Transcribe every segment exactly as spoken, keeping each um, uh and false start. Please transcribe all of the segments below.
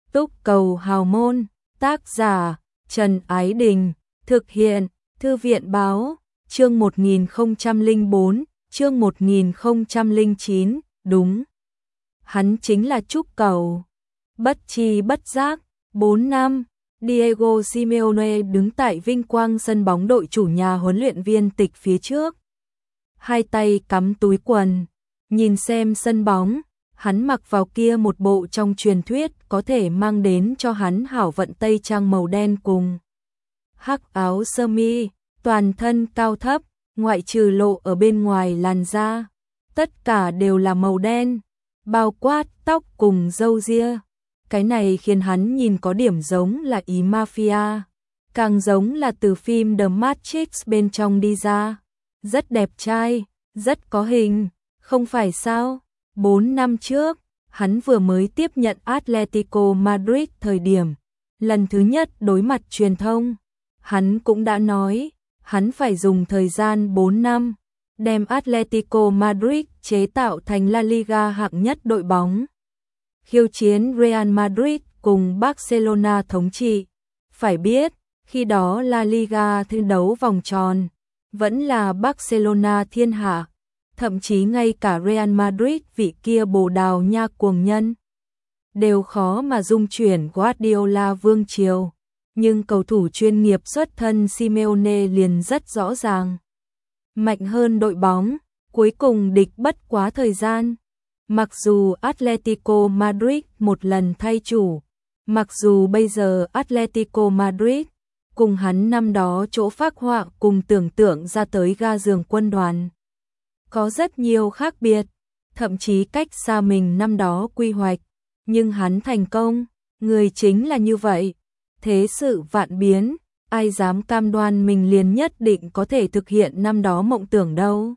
Túc cầu hào môn, tác giả, Trần Ái Đình, thực hiện, Thư viện báo, chương một nghìn không trăm lẻ bốn, chương một nghìn không trăm lẻ chín, đúng. Hắn chính là Trúc Cầu. Bất chi bất giác, bốn năm, Diego Simeone đứng tại vinh quang sân bóng đội chủ nhà huấn luyện viên tịch phía trước. Hai tay cắm túi quần, nhìn xem sân bóng, hắn mặc vào kia một bộ trong truyền thuyết có thể mang đến cho hắn hảo vận tây trang màu đen cùng hắc áo sơ mi, toàn thân cao thấp, ngoại trừ lộ ở bên ngoài làn da, tất cả đều là màu đen, bao quát tóc cùng râu ria. Cái này khiến hắn nhìn có điểm giống là ý mafia, càng giống là từ phim The Matrix bên trong đi ra. Rất đẹp trai, rất có hình, không phải sao? Bốn năm trước, hắn vừa mới tiếp nhận Atletico Madrid thời điểm, lần thứ nhất đối mặt truyền thông, hắn cũng đã nói, hắn phải dùng thời gian bốn năm, đem Atletico Madrid chế tạo thành La Liga hạng nhất đội bóng. Khiêu chiến Real Madrid cùng Barcelona thống trị. Phải biết, khi đó La Liga thi đấu vòng tròn, vẫn là Barcelona thiên hạ, thậm chí ngay cả Real Madrid vị kia Bồ Đào Nha cuồng nhân đều khó mà dung chuyển Guardiola vương triều, nhưng cầu thủ chuyên nghiệp xuất thân Simeone liền rất rõ ràng. Mạnh hơn đội bóng, cuối cùng địch bất quá thời gian. Mặc dù Atletico Madrid một lần thay chủ, mặc dù bây giờ Atletico Madrid cùng hắn năm đó chỗ phác họa cùng tưởng tượng ra tới ga giường quân đoàn có rất nhiều khác biệt, thậm chí cách xa mình năm đó quy hoạch, nhưng hắn thành công, người chính là như vậy. Thế sự vạn biến, ai dám cam đoan mình liền nhất định có thể thực hiện năm đó mộng tưởng đâu.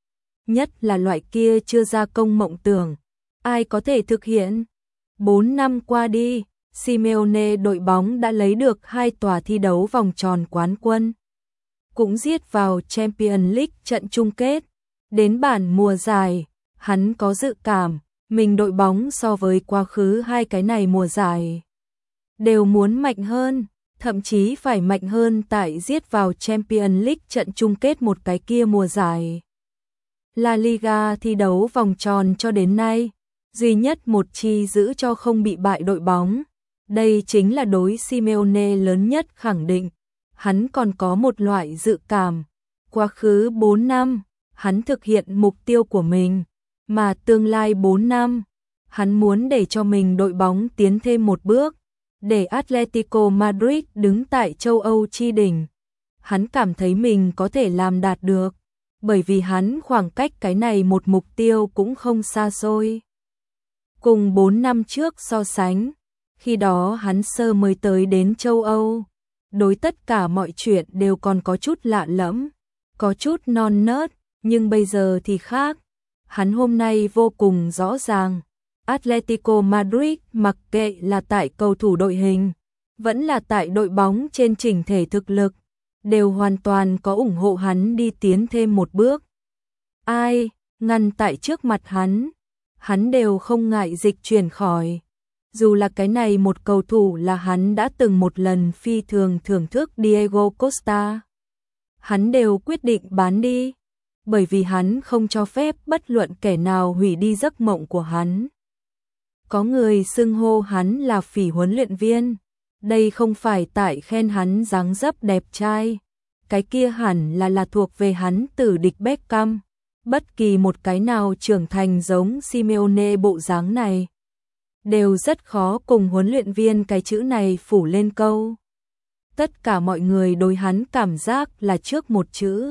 Nhất là loại kia chưa ra công mộng tưởng, ai có thể thực hiện. Bốn năm qua đi, Simeone đội bóng đã lấy được hai tòa thi đấu vòng tròn quán quân, cũng giết vào Champions League trận chung kết. Đến bản mùa giải, hắn có dự cảm, mình đội bóng so với quá khứ hai cái này mùa giải đều muốn mạnh hơn, thậm chí phải mạnh hơn tại giết vào Champions League trận chung kết một cái kia mùa giải. La Liga thi đấu vòng tròn cho đến nay, duy nhất một chi giữ cho không bị bại đội bóng. Đây chính là đối Simeone lớn nhất khẳng định. Hắn còn có một loại dự cảm. Quá khứ bốn năm, hắn thực hiện mục tiêu của mình, mà tương lai bốn năm, hắn muốn để cho mình đội bóng tiến thêm một bước, để Atletico Madrid đứng tại châu Âu chi đỉnh. Hắn cảm thấy mình có thể làm đạt được, bởi vì hắn khoảng cách cái này một mục tiêu cũng không xa xôi. Cùng bốn năm trước so sánh, khi đó hắn sơ mới tới đến châu Âu, đối tất cả mọi chuyện đều còn có chút lạ lẫm, có chút non nớt, nhưng bây giờ thì khác. Hắn hôm nay vô cùng rõ ràng, Atletico Madrid mặc kệ là tại cầu thủ đội hình, vẫn là tại đội bóng trên chỉnh thể thực lực, đều hoàn toàn có ủng hộ hắn đi tiến thêm một bước. Ai ngăn tại trước mặt hắn, hắn đều không ngại dịch chuyển khỏi. Dù là cái này một cầu thủ là hắn đã từng một lần phi thường thưởng thức Diego Costa, hắn đều quyết định bán đi, bởi vì hắn không cho phép bất luận kẻ nào hủy đi giấc mộng của hắn. Có người xưng hô hắn là phỉ huấn luyện viên, đây không phải tại khen hắn dáng dấp đẹp trai, cái kia hẳn là là thuộc về hắn tử địch Beckham. Bất kỳ một cái nào trưởng thành giống Simeone bộ dáng này, đều rất khó cùng huấn luyện viên cái chữ này phủ lên câu. Tất cả mọi người đối hắn cảm giác là trước một chữ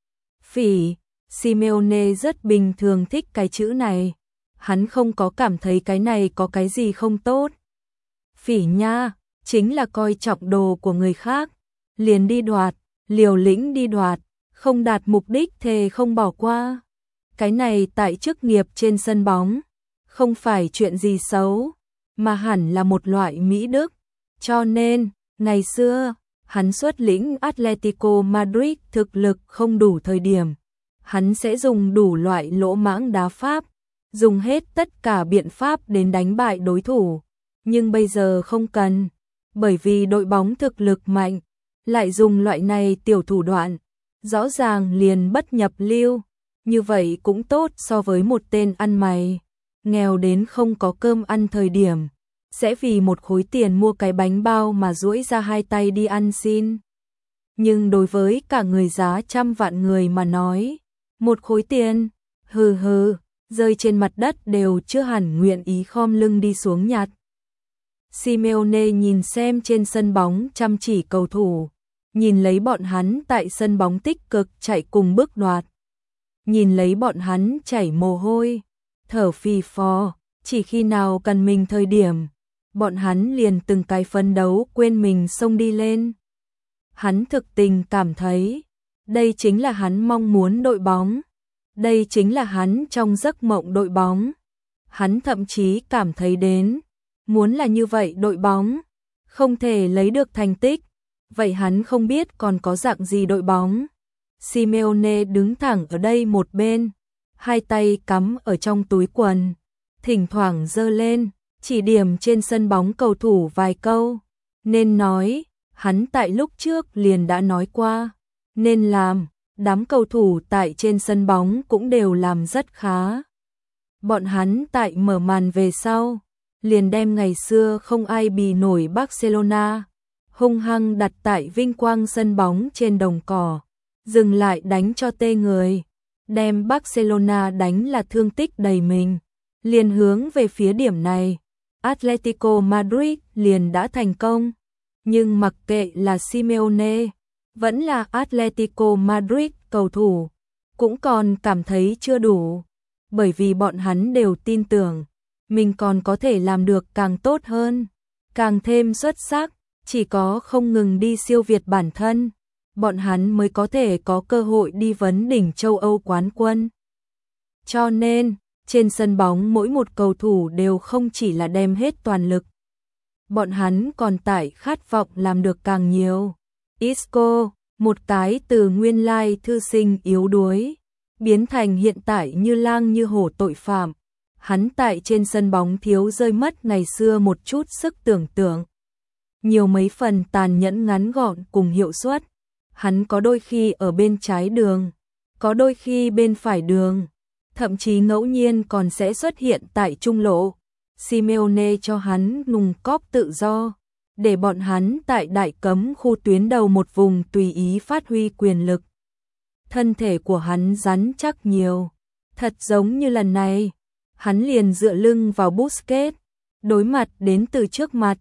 phỉ. Simeone rất bình thường thích cái chữ này, hắn không có cảm thấy cái này có cái gì không tốt. Phỉ nha, chính là coi trọng đồ của người khác, liền đi đoạt, liều lĩnh đi đoạt, không đạt mục đích thề không bỏ qua. Cái này tại chức nghiệp trên sân bóng, không phải chuyện gì xấu, mà hẳn là một loại mỹ đức. Cho nên, ngày xưa, hắn xuất lĩnh Atletico Madrid thực lực không đủ thời điểm, hắn sẽ dùng đủ loại lỗ mãng đá pháp, dùng hết tất cả biện pháp đến đánh bại đối thủ. nhưng bây giờ không cần, bởi vì đội bóng thực lực mạnh, lại dùng loại này tiểu thủ đoạn, rõ ràng liền bất nhập lưu, như vậy cũng tốt so với một tên ăn mày, nghèo đến không có cơm ăn thời điểm, sẽ vì một khối tiền mua cái bánh bao mà duỗi ra hai tay đi ăn xin. Nhưng đối với cả người giá trăm vạn người mà nói, một khối tiền, hừ hừ, rơi trên mặt đất đều chưa hẳn nguyện ý khom lưng đi xuống nhặt. Simeone nhìn xem trên sân bóng chăm chỉ cầu thủ, nhìn lấy bọn hắn tại sân bóng tích cực chạy cùng bước đoạt, nhìn lấy bọn hắn chảy mồ hôi, thở phì phò, chỉ khi nào cần mình thời điểm, bọn hắn liền từng cái phấn đấu quên mình xông đi lên. Hắn thực tình cảm thấy, đây chính là hắn mong muốn đội bóng, đây chính là hắn trong giấc mộng đội bóng. Hắn thậm chí cảm thấy đến, muốn là như vậy đội bóng, không thể lấy được thành tích, vậy hắn không biết còn có dạng gì đội bóng. Simeone đứng thẳng ở đây một bên, hai tay cắm ở trong túi quần, thỉnh thoảng giơ lên, chỉ điểm trên sân bóng cầu thủ vài câu. Nên nói, hắn tại lúc trước liền đã nói qua, nên làm, đám cầu thủ tại trên sân bóng cũng đều làm rất khá. Bọn hắn tại mở màn về sau, liền đem ngày xưa không ai bì nổi Barcelona, hung hăng đặt tại vinh quang sân bóng trên đồng cỏ, dừng lại đánh cho tê người, đem Barcelona đánh là thương tích đầy mình, liền hướng về phía điểm này, Atletico Madrid liền đã thành công, nhưng mặc kệ là Simeone, vẫn là Atletico Madrid cầu thủ, cũng còn cảm thấy chưa đủ, bởi vì bọn hắn đều tin tưởng, mình còn có thể làm được càng tốt hơn, càng thêm xuất sắc, chỉ có không ngừng đi siêu việt bản thân, bọn hắn mới có thể có cơ hội đi vấn đỉnh châu Âu quán quân. Cho nên, trên sân bóng mỗi một cầu thủ đều không chỉ là đem hết toàn lực, bọn hắn còn tại khát vọng làm được càng nhiều. Isco, một cái từ nguyên lai thư sinh yếu đuối, biến thành hiện tại như lang như hổ tội phạm. Hắn tại trên sân bóng thiếu rơi mất ngày xưa một chút sức tưởng tượng. Nhiều mấy phần tàn nhẫn ngắn gọn cùng hiệu suất. Hắn có đôi khi ở bên trái đường, có đôi khi bên phải đường, thậm chí ngẫu nhiên còn sẽ xuất hiện tại trung lộ. Simeone cho hắn nùng cóp tự do, để bọn hắn tại đại cấm khu tuyến đầu một vùng tùy ý phát huy quyền lực. Thân thể của hắn rắn chắc nhiều, thật giống như lần này, hắn liền dựa lưng vào Busquets, đối mặt đến từ trước mặt,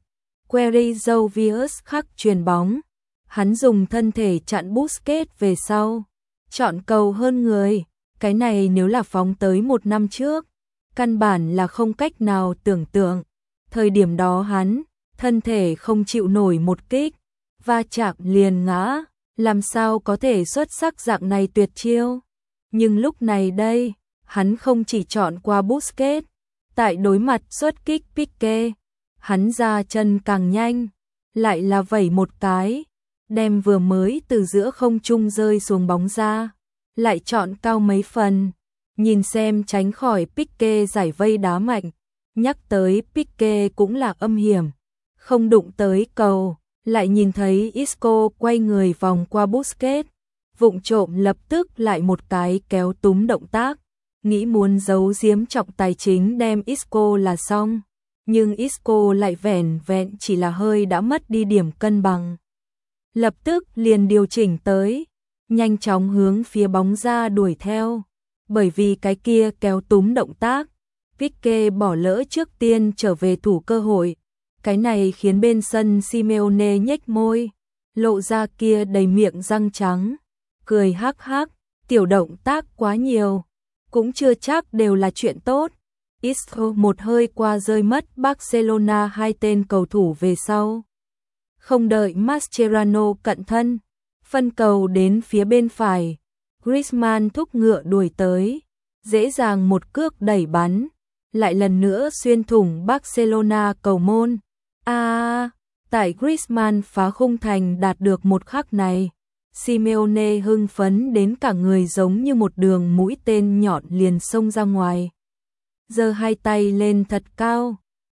Queiroz khắc chuyền bóng, hắn dùng thân thể chặn Busquets về sau, chọn cầu hơn người, cái này nếu là phóng tới một năm trước, căn bản là không cách nào tưởng tượng, thời điểm đó hắn, thân thể không chịu nổi một kích, va chạm liền ngã, làm sao có thể xuất sắc dạng này tuyệt chiêu. Nhưng lúc này đây, hắn không chỉ chọn qua Busquets, tại đối mặt xuất kích Pique, hắn ra chân càng nhanh, lại là vẩy một cái, đem vừa mới từ giữa không trung rơi xuống bóng ra, lại chọn cao mấy phần, nhìn xem tránh khỏi Pique giải vây đá mạnh, nhắc tới Pique cũng là âm hiểm, không đụng tới cầu, lại nhìn thấy Isco quay người vòng qua Busquets, vụng trộm lập tức lại một cái kéo túm động tác, nghĩ muốn giấu giếm trọng tài chính đem Isco là xong, nhưng Isco lại vẻn vẹn chỉ là hơi đã mất đi điểm cân bằng. Lập tức liền điều chỉnh tới, nhanh chóng hướng phía bóng ra đuổi theo, bởi vì cái kia kéo túm động tác, Pique bỏ lỡ trước tiên trở về thủ cơ hội, cái này khiến bên sân Simeone nhếch môi, lộ ra kia đầy miệng răng trắng, cười hắc hắc, tiểu động tác quá nhiều, cũng chưa chắc đều là chuyện tốt. Isco một hơi qua rơi mất Barcelona hai tên cầu thủ về sau. Không đợi Mascherano cận thân, phân cầu đến phía bên phải, Griezmann thúc ngựa đuổi tới, dễ dàng một cước đẩy bắn, lại lần nữa xuyên thủng Barcelona cầu môn. A, à, tại Griezmann phá khung thành đạt được một khắc này, Simeone hưng phấn đến cả người giống như một đường mũi tên nhọn liền xông ra ngoài. Giơ hai tay lên thật cao,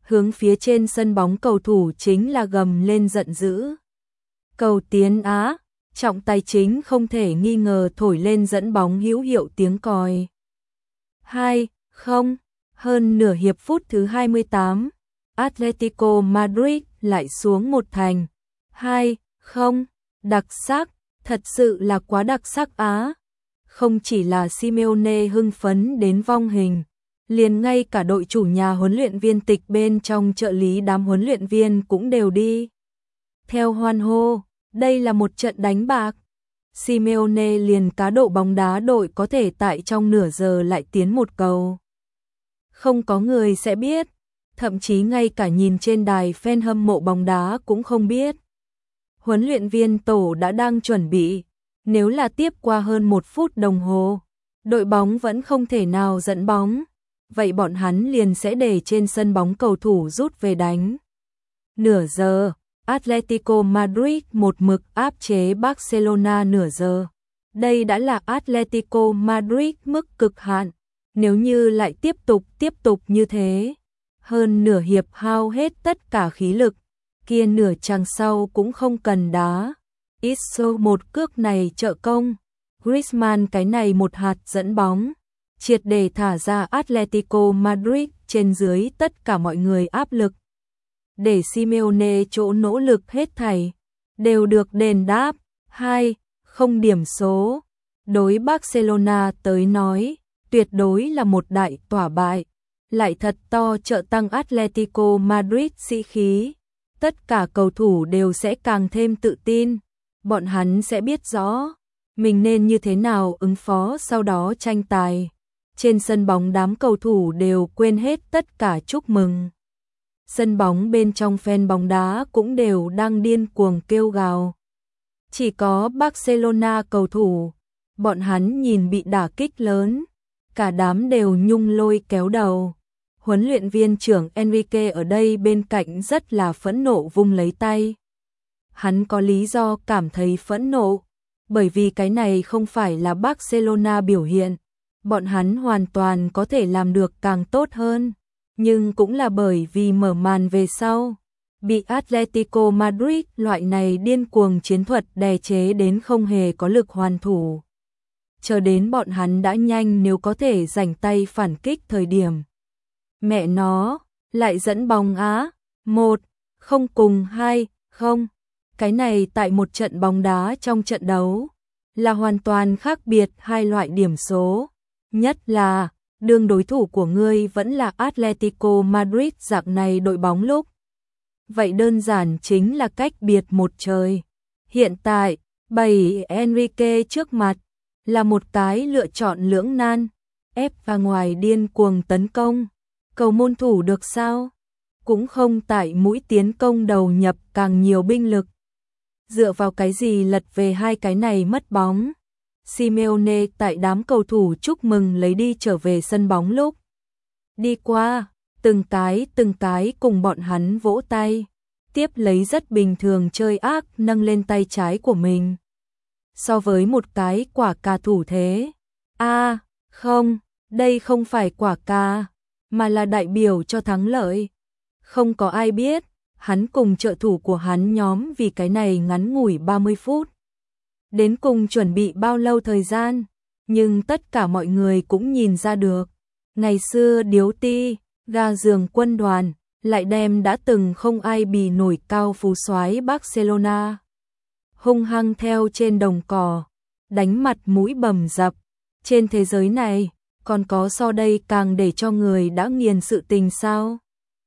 hướng phía trên sân bóng cầu thủ chính là gầm lên giận dữ. Cầu tiến Á, trọng tài chính không thể nghi ngờ thổi lên dẫn bóng hữu hiệu tiếng còi. hai không, hơn nửa hiệp phút thứ hai mươi tám, Atletico Madrid lại xuống một thành. hai không, đặc sắc, thật sự là quá đặc sắc á. Không chỉ là Simeone hưng phấn đến vong hình, liền ngay cả đội chủ nhà huấn luyện viên tịch bên trong trợ lý đám huấn luyện viên cũng đều đi theo hoan hô, đây là một trận đánh bạc. Simeone liền cá độ bóng đá đội có thể tại trong nửa giờ lại tiến một cầu. Không có người sẽ biết, thậm chí ngay cả nhìn trên đài fan hâm mộ bóng đá cũng không biết. Huấn luyện viên tổ đã đang chuẩn bị, nếu là tiếp qua hơn một phút đồng hồ, đội bóng vẫn không thể nào dẫn bóng, vậy bọn hắn liền sẽ để trên sân bóng cầu thủ rút về đánh. Nửa giờ, Atletico Madrid một mực áp chế Barcelona nửa giờ. Đây đã là Atletico Madrid mức cực hạn, nếu như lại tiếp tục tiếp tục như thế, hơn nửa hiệp hao hết tất cả khí lực, kia nửa chặng sau cũng không cần đá. Isco một cước này trợ công, Griezmann cái này một hạt dẫn bóng, triệt để thả ra Atletico Madrid trên dưới tất cả mọi người áp lực. Để Simeone chỗ nỗ lực hết thảy, đều được đền đáp. hai không điểm số, đối Barcelona tới nói, tuyệt đối là một đại tỏa bại, lại thật to trợ tăng Atletico Madrid sĩ khí. Tất cả cầu thủ đều sẽ càng thêm tự tin, bọn hắn sẽ biết rõ mình nên như thế nào ứng phó sau đó tranh tài. Trên sân bóng đám cầu thủ đều quên hết tất cả chúc mừng. Sân bóng bên trong fan bóng đá cũng đều đang điên cuồng kêu gào. Chỉ có Barcelona cầu thủ, bọn hắn nhìn bị đả kích lớn, cả đám đều nhung lôi kéo đầu. Huấn luyện viên trưởng Enrique ở đây bên cạnh rất là phẫn nộ vung lấy tay. Hắn có lý do cảm thấy phẫn nộ, bởi vì cái này không phải là Barcelona biểu hiện, bọn hắn hoàn toàn có thể làm được càng tốt hơn, nhưng cũng là bởi vì mở màn về sau, bị Atletico Madrid loại này điên cuồng chiến thuật đè chế đến không hề có lực hoàn thủ. Chờ đến bọn hắn đã nhanh nếu có thể rảnh tay phản kích thời điểm. Mẹ nó, lại dẫn bóng Á, một, không cùng hai, không. Cái này tại một trận bóng đá trong trận đấu, là hoàn toàn khác biệt hai loại điểm số. Nhất là, đương đối thủ của ngươi vẫn là Atletico Madrid dạng này đội bóng lúc. Vậy đơn giản chính là cách biệt một trời. Hiện tại, bầy Enrique trước mặt, là một cái lựa chọn lưỡng nan, ép và ngoài điên cuồng tấn công. Cầu môn thủ được sao? Cũng không tại mũi tiến công đầu nhập càng nhiều binh lực. Dựa vào cái gì lật về hai cái này mất bóng? Simeone tại đám cầu thủ chúc mừng lấy đi trở về sân bóng lúc. Đi qua, từng cái từng cái cùng bọn hắn vỗ tay. Tiếp lấy rất bình thường chơi ác nâng lên tay trái của mình. So với một cái quả cà thủ thế. a à, không, đây không phải quả cà, mà là đại biểu cho thắng lợi. Không có ai biết, hắn cùng trợ thủ của hắn nhóm vì cái này ngắn ngủi ba mươi phút. Đến cùng chuẩn bị bao lâu thời gian, nhưng tất cả mọi người cũng nhìn ra được. Ngày xưa điếu ti, ga giường quân đoàn, lại đem đã từng không ai bì nổi cao phú soái Barcelona. Hung hăng theo trên đồng cỏ, đánh mặt mũi bầm dập. Trên thế giới này, còn có so đây càng để cho người đã nghiền sự tình sao?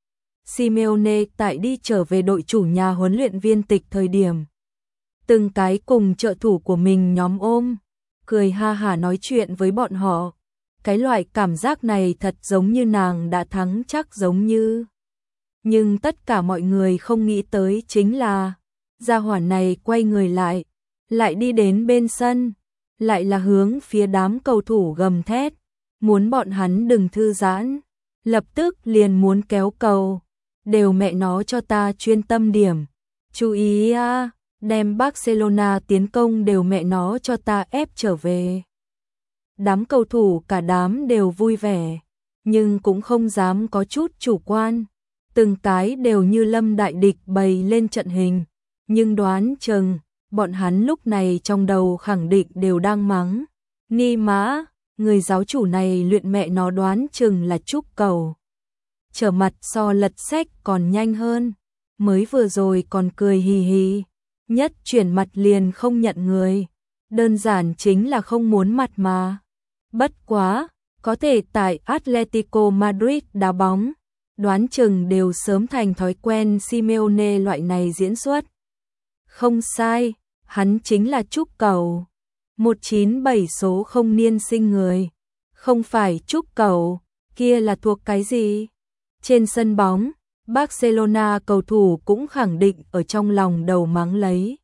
Simeone tại đi trở về đội chủ nhà huấn luyện viên tịch thời điểm. Từng cái cùng trợ thủ của mình nhóm ôm, cười ha hả nói chuyện với bọn họ. Cái loại cảm giác này thật giống như nàng đã thắng chắc giống như. Nhưng tất cả mọi người không nghĩ tới chính là, gia hỏa này quay người lại, lại đi đến bên sân, lại là hướng phía đám cầu thủ gầm thét, muốn bọn hắn đừng thư giãn, lập tức liền muốn kéo cầu, đều mẹ nó cho ta chuyên tâm điểm, chú ý à, đem Barcelona tiến công đều mẹ nó cho ta ép trở về. Đám cầu thủ cả đám đều vui vẻ, nhưng cũng không dám có chút chủ quan. từng cái đều như lâm đại địch bày lên trận hình, nhưng đoán chừng bọn hắn lúc này trong đầu khẳng định đều đang mắng. Ni mã, người giáo chủ này luyện mẹ nó đoán chừng là trúc cầu. Trở mặt so lật sách còn nhanh hơn, mới vừa rồi còn cười hì hì, nhất chuyển mặt liền không nhận người, đơn giản chính là không muốn mặt mà. Bất quá, có thể tại Atletico Madrid đá bóng, đoán chừng đều sớm thành thói quen Simeone loại này diễn xuất. Không sai, hắn chính là trúc cầu. một chín bảy số không niên sinh người. Không phải trúc cầu, kia là thuộc cái gì? Trên sân bóng, Barcelona cầu thủ cũng khẳng định ở trong lòng đầu mắng lấy.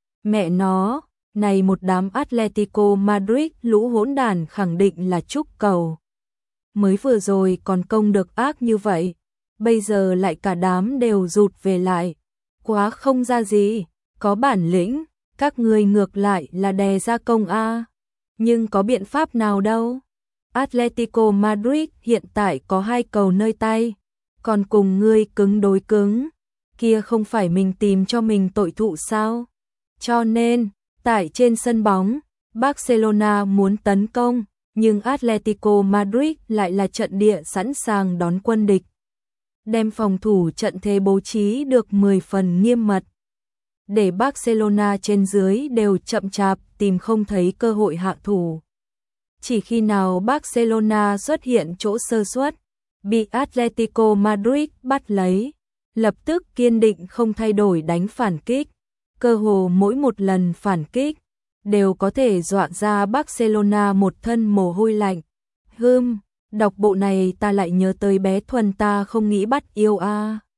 Mẹ nó, này một đám Atletico Madrid lũ hỗn đản khẳng định là trúc cầu. Mới vừa rồi còn công được ác như vậy, bây giờ lại cả đám đều rụt về lại. Quá không ra gì, có bản lĩnh, các người ngược lại là đè ra công a. Nhưng có biện pháp nào đâu. Atletico Madrid hiện tại có hai cầu nơi tay, còn cùng ngươi cứng đối cứng, kia không phải mình tìm cho mình tội thụ sao? Cho nên, tại trên sân bóng, Barcelona muốn tấn công, nhưng Atletico Madrid lại là trận địa sẵn sàng đón quân địch. Đem phòng thủ trận thế bố trí được mười phần nghiêm mật, để Barcelona trên dưới đều chậm chạp tìm không thấy cơ hội hạ thủ. Chỉ khi nào Barcelona xuất hiện chỗ sơ suất, bị Atletico Madrid bắt lấy, lập tức kiên định không thay đổi đánh phản kích. Cơ hồ mỗi một lần phản kích, đều có thể dọa ra Barcelona một thân mồ hôi lạnh. Hừm, đọc bộ này ta lại nhớ tới bé Thuần ta không nghĩ bắt yêu a.